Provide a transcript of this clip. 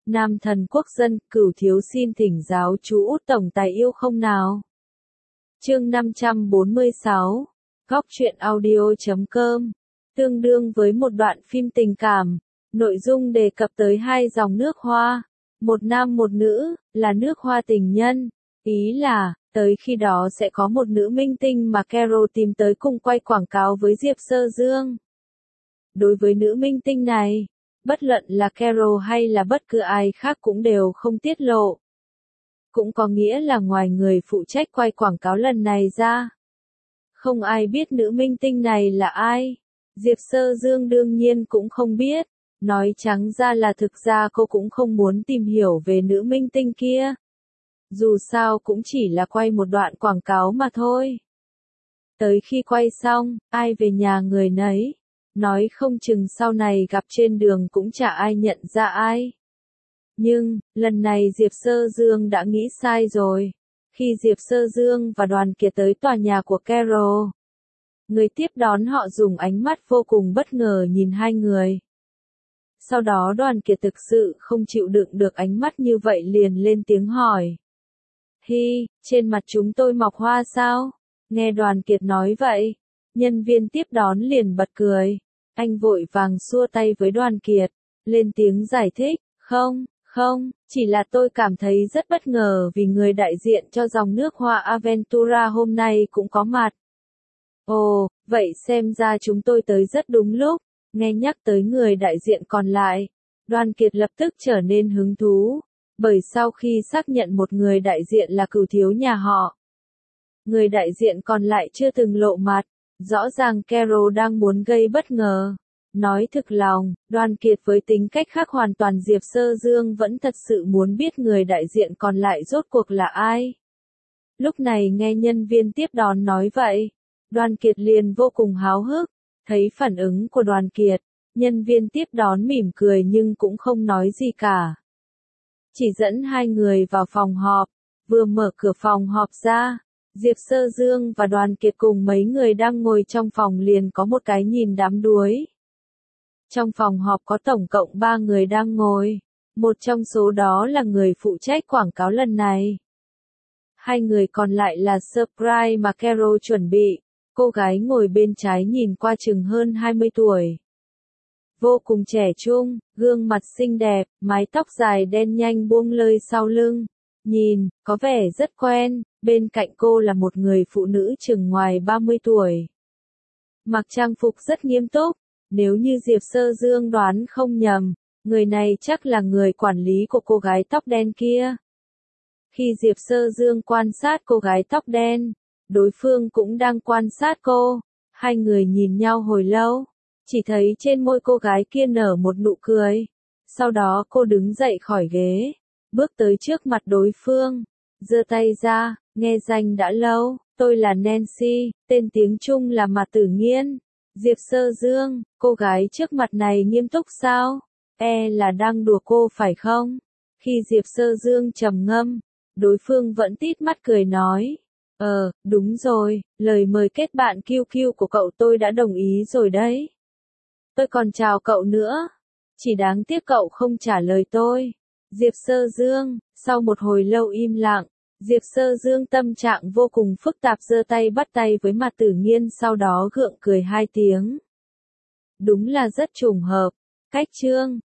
Nam thần quốc dân, Cửu thiếu xin thỉnh giáo chú Út tổng tài yêu không nào. Chương 546, Góc truyện audio.com, tương đương với một đoạn phim tình cảm, nội dung đề cập tới hai dòng nước hoa, một nam một nữ, là nước hoa tình nhân, ý là, tới khi đó sẽ có một nữ minh tinh mà Carol tìm tới cùng quay quảng cáo với Diệp Sơ Dương. Đối với nữ minh tinh này, bất luận là Carol hay là bất cứ ai khác cũng đều không tiết lộ. Cũng có nghĩa là ngoài người phụ trách quay quảng cáo lần này ra, không ai biết nữ minh tinh này là ai. Diệp Sơ Dương đương nhiên cũng không biết, nói trắng ra là thực ra cô cũng không muốn tìm hiểu về nữ minh tinh kia. Dù sao cũng chỉ là quay một đoạn quảng cáo mà thôi. Tới khi quay xong, ai về nhà người nấy. Nói không chừng sau này gặp trên đường cũng chả ai nhận ra ai. Nhưng, lần này Diệp Sơ Dương đã nghĩ sai rồi. Khi Diệp Sơ Dương và Đoàn Kiệt tới tòa nhà của Carol, người tiếp đón họ dùng ánh mắt vô cùng bất ngờ nhìn hai người. Sau đó Đoàn Kiệt thực sự không chịu đựng được ánh mắt như vậy liền lên tiếng hỏi. Hi, trên mặt chúng tôi mọc hoa sao? Nghe Đoàn Kiệt nói vậy, nhân viên tiếp đón liền bật cười. Anh vội vàng xua tay với Đoàn Kiệt, lên tiếng giải thích, không, chỉ là tôi cảm thấy rất bất ngờ vì người đại diện cho dòng nước hoa Aventura hôm nay cũng có mặt. Ồ, vậy xem ra chúng tôi tới rất đúng lúc, nghe nhắc tới người đại diện còn lại. Đoàn Kiệt lập tức trở nên hứng thú, bởi sau khi xác nhận một người đại diện là Cửu thiếu nhà họ, người đại diện còn lại chưa từng lộ mặt. Rõ ràng Carol đang muốn gây bất ngờ. Nói thực lòng, Đoàn Kiệt với tính cách khác hoàn toàn Diệp Sơ Dương vẫn thật sự muốn biết người đại diện còn lại rốt cuộc là ai. Lúc này nghe nhân viên tiếp đón nói vậy, Đoàn Kiệt liền vô cùng háo hức. Thấy phản ứng của Đoàn Kiệt, nhân viên tiếp đón mỉm cười nhưng cũng không nói gì cả. Chỉ dẫn hai người vào phòng họp, vừa mở cửa phòng họp ra. Diệp Sơ Dương và Đoàn Kiệt cùng mấy người đang ngồi trong phòng liền có một cái nhìn đắm đuối. Trong phòng họp có tổng cộng 3 người đang ngồi, một trong số đó là người phụ trách quảng cáo lần này. Hai người còn lại là surprise mà Carol chuẩn bị, cô gái ngồi bên trái nhìn qua chừng hơn 20 tuổi. Vô cùng trẻ trung, gương mặt xinh đẹp, mái tóc dài đen nhanh buông lơi sau lưng. Nhìn, có vẻ rất quen, bên cạnh cô là một người phụ nữ chừng ngoài 30 tuổi. Mặc trang phục rất nghiêm túc, nếu như Diệp Sơ Dương đoán không nhầm, người này chắc là người quản lý của cô gái tóc đen kia. Khi Diệp Sơ Dương quan sát cô gái tóc đen, đối phương cũng đang quan sát cô, hai người nhìn nhau hồi lâu, chỉ thấy trên môi cô gái kia nở một nụ cười. Sau đó cô đứng dậy khỏi ghế, bước tới trước mặt đối phương, giơ tay ra, nghe danh đã lâu, tôi là Nancy, tên tiếng Trung là Mạc Tử Nghiên. Diệp Sơ Dương, cô gái trước mặt này nghiêm túc sao? Là đang đùa cô phải không? Khi Diệp Sơ Dương trầm ngâm, đối phương vẫn tít mắt cười nói. Đúng rồi, lời mời kết bạn QQ của cậu tôi đã đồng ý rồi đấy. Tôi còn chào cậu nữa. Chỉ đáng tiếc cậu không trả lời tôi. Diệp Sơ Dương, sau một hồi lâu im lặng, Diệp Sơ Dương tâm trạng vô cùng phức tạp giơ tay bắt tay với Mạc Tử Nghiên sau đó gượng cười 2 tiếng. Đúng là rất trùng hợp. Cách chương,